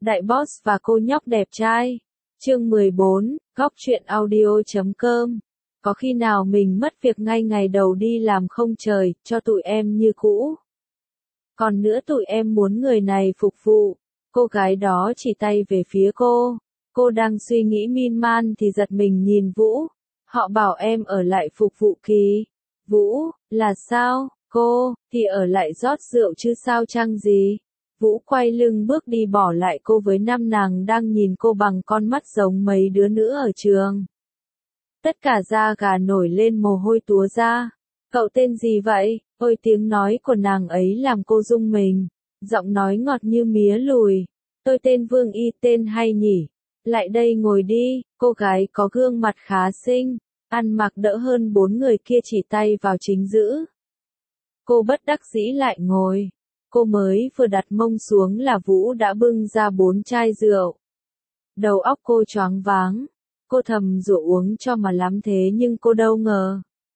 Đại Boss và cô nhóc đẹp trai. Chương 14, Góc truyện audio.com. Có khi nào mình mất việc ngay ngày đầu đi làm không trời, cho tụi em như cũ. Còn nữa tụi em muốn người này phục vụ. Cô gái đó chỉ tay về phía cô. Cô đang suy nghĩ miên man thì giật mình nhìn Vũ. Họ bảo em ở lại phục vụ Kỳ. Vũ, là sao? Cô, thì ở lại rót rượu chứ sao chăng gì? Vũ quay lưng bước đi bỏ lại cô với năm nàng đang nhìn cô bằng con mắt giống mấy đứa nữa ở trường. Tất cả da gà nổi lên mồ hôi túa ra. Cậu tên gì vậy? Ôi tiếng nói của nàng ấy làm cô rung mình. Giọng nói ngọt như mía lùi. Tôi tên Vương Y, tên hay nhỉ? Lại đây ngồi đi, cô gái có gương mặt khá xinh, ăn mặc đỡ hơn bốn người kia chỉ tay vào chính giữa. Cô bất đắc dĩ lại ngồi. Cô mới vừa đặt mông xuống là Vũ đã bưng ra 4 chai rượu. Đầu óc cô choáng váng. Cô thầm rủ uống cho mà lắm thế nhưng cô đâu ngờ.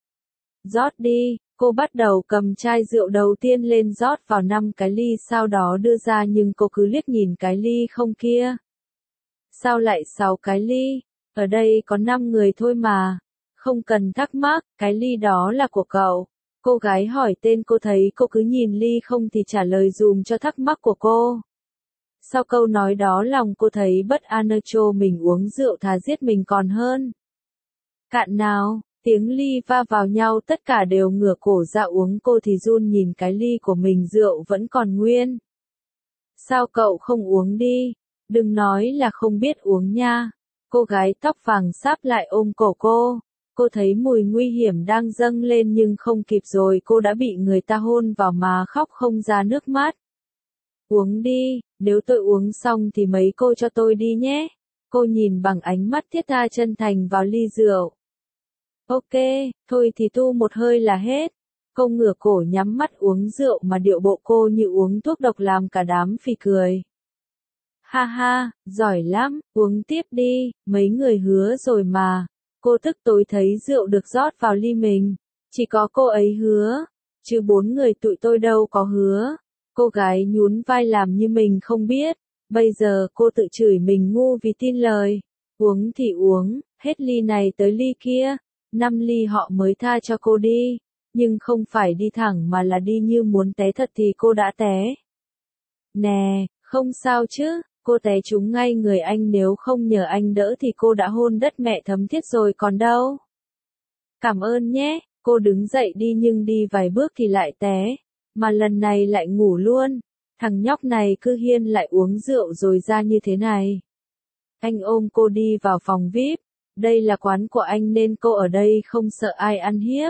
Rót đi, cô bắt đầu cầm chai rượu đầu tiên lên rót vào 5 cái ly sau đó đưa ra nhưng cô cứ liếc nhìn cái ly không kia. Sao lại 6 cái ly? Ở đây có 5 người thôi mà. Không cần thắc mắc, cái ly đó là của cậu. Cô gái hỏi tên cô thấy cô cứ nhìn ly không thì trả lời dùm cho thắc mắc của cô. Sau câu nói đó lòng cô thấy bất an cho mình uống rượu thà giết mình còn hơn. Cạn nào, tiếng ly va vào nhau tất cả đều ngửa cổ ra uống cô thì run nhìn cái ly của mình rượu vẫn còn nguyên. Sao cậu không uống đi? Đừng nói là không biết uống nha. Cô gái tóc vàng sáp lại ôm cổ cô. Cô thấy mùi nguy hiểm đang dâng lên nhưng không kịp rồi cô đã bị người ta hôn vào mà khóc không ra nước mắt. Uống đi, nếu tôi uống xong thì mấy cô cho tôi đi nhé. Cô nhìn bằng ánh mắt thiết tha chân thành vào ly rượu. Ok, thôi thì tu một hơi là hết. Cô ngửa cổ nhắm mắt uống rượu mà điệu bộ cô như uống thuốc độc làm cả đám phì cười. Ha ha, giỏi lắm, uống tiếp đi, mấy người hứa rồi mà. Cô tức tối thấy rượu được rót vào ly mình. Chỉ có cô ấy hứa, chứ 4 người tụi tôi đâu có hứa. Cô gái nhún vai làm như mình không biết. Bây giờ cô tự chửi mình ngu vì tin lời. Uống thì uống, hết ly này tới ly kia. 5 ly họ mới tha cho cô đi. Nhưng không phải đi thẳng mà là đi như muốn té thật thì cô đã té. Nè, không sao chứ. Cô té trúng ngay người anh nếu không nhờ anh đỡ thì cô đã hôn đất mẹ thấm thiết rồi còn đâu. Cảm ơn nhé, cô đứng dậy đi nhưng đi vài bước thì lại té, mà lần này lại ngủ luôn. Thằng nhóc này cứ hiên lại uống rượu rồi ra như thế này. Anh ôm cô đi vào phòng VIP, đây là quán của anh nên cô ở đây không sợ ai ăn hiếp.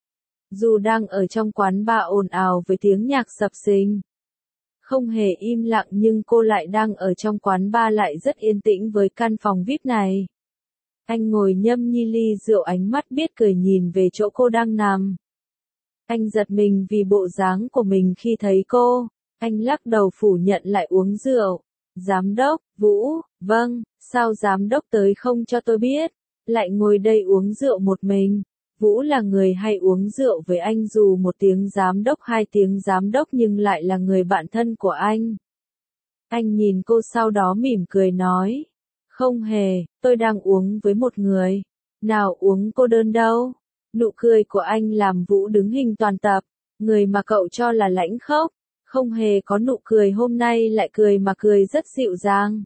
Dù đang ở trong quán bar ồn ào với tiếng nhạc sập sình. Không hề im lặng nhưng cô lại đang ở trong quán bar lại rất yên tĩnh với căn phòng VIP này. Anh ngồi nhâm nhi ly rượu ánh mắt biết cười nhìn về chỗ cô đang nằm. Anh giật mình vì bộ dáng của mình khi thấy cô. Anh lắc đầu phủ nhận lại uống rượu. Giám đốc, Vũ, vâng, sao giám đốc tới không cho tôi biết. Lại ngồi đây uống rượu một mình. Vũ là người hay uống rượu với anh dù 1 tiếng giám đốc 2 tiếng giám đốc nhưng lại là người bạn thân của anh. Anh nhìn cô sau đó mỉm cười nói. Không hề, tôi đang uống với một người. Nào uống cô đơn đâu. Nụ cười của anh làm Vũ đứng hình toàn tập. Người mà cậu cho là lãnh khốc. Không hề có nụ cười hôm nay lại cười mà cười rất dịu dàng.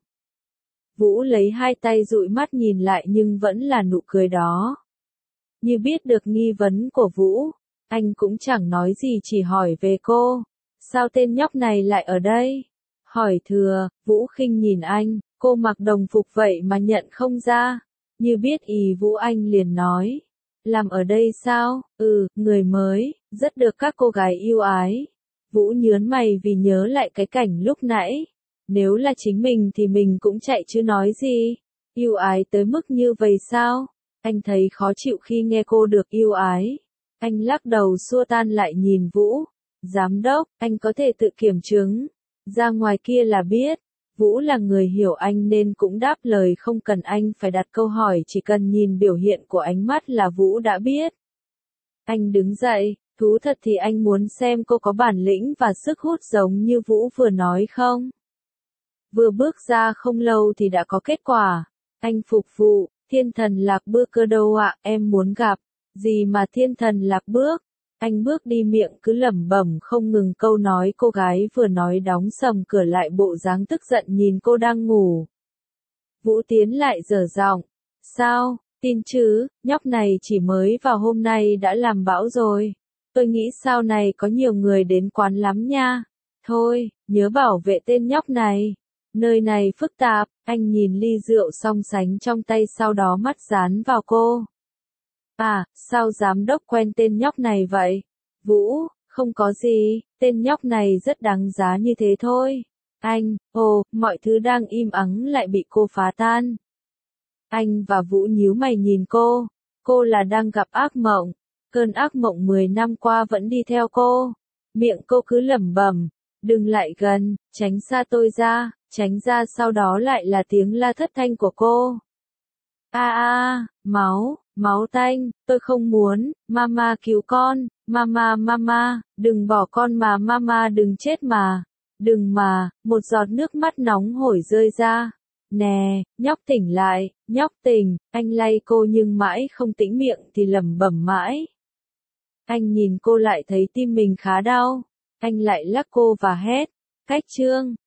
Vũ lấy 2 tay dụi mắt nhìn lại nhưng vẫn là nụ cười đó. Như biết được nghi vấn của Vũ, anh cũng chẳng nói gì chỉ hỏi về cô. Sao tên nhóc này lại ở đây? Hỏi thừa, Vũ khinh nhìn anh, cô mặc đồng phục vậy mà nhận không ra. Như biết ý Vũ anh liền nói. Làm ở đây sao? Người mới, rất được các cô gái yêu ái. Vũ nhớn mày vì nhớ lại cái cảnh lúc nãy. Nếu là chính mình thì mình cũng chạy chứ nói gì. Yêu ái tới mức như vậy sao? Anh thấy khó chịu khi nghe cô được yêu ái. Anh lắc đầu xua tan lại nhìn Vũ. Giám đốc, anh có thể tự kiểm chứng. Ra ngoài kia là biết. Vũ là người hiểu anh nên cũng đáp lời không cần anh phải đặt câu hỏi chỉ cần nhìn biểu hiện của ánh mắt là Vũ đã biết. Anh đứng dậy, thú thật thì anh muốn xem cô có bản lĩnh và sức hút giống như Vũ vừa nói không? Vừa bước ra không lâu thì đã có kết quả. Anh phục vụ, thiên thần lạc bước cơ đâu ạ, em muốn gặp. Gì mà thiên thần lạc bước? Anh bước đi miệng cứ lẩm bẩm không ngừng câu nói, cô gái vừa nói đóng sầm cửa lại, bộ dáng tức giận nhìn cô đang ngủ. Vũ tiến lại dở giọng. Sao, tin chứ, nhóc này chỉ mới vào hôm nay đã làm bão rồi. Tôi nghĩ sau này có nhiều người đến quán lắm nha. Thôi, nhớ bảo vệ tên nhóc này. Nơi này phức tạp, anh nhìn ly rượu song sánh trong tay, sau đó mắt dán vào cô. À, sao giám đốc quen tên nhóc này vậy? Vũ, không có gì, tên nhóc này rất đáng giá như thế thôi. Anh, mọi thứ đang im ắng lại bị cô phá tan. Anh và Vũ nhíu mày nhìn cô là đang gặp ác mộng. Cơn ác mộng 10 năm qua vẫn đi theo cô. Miệng cô cứ lẩm bẩm, đừng lại gần, tránh xa tôi ra, tránh ra, sau đó lại là tiếng la thất thanh của cô. Máu tanh, tôi không muốn, mama cứu con, mama, đừng bỏ con mà, mama đừng chết mà, đừng mà, một giọt nước mắt nóng hổi rơi ra. Nè, nhóc tỉnh lại, nhóc tỉnh, anh lay cô nhưng mãi không tĩnh miệng thì lẩm bẩm mãi. Anh nhìn cô lại thấy tim mình khá đau, anh lại lắc cô và hét, cách chương.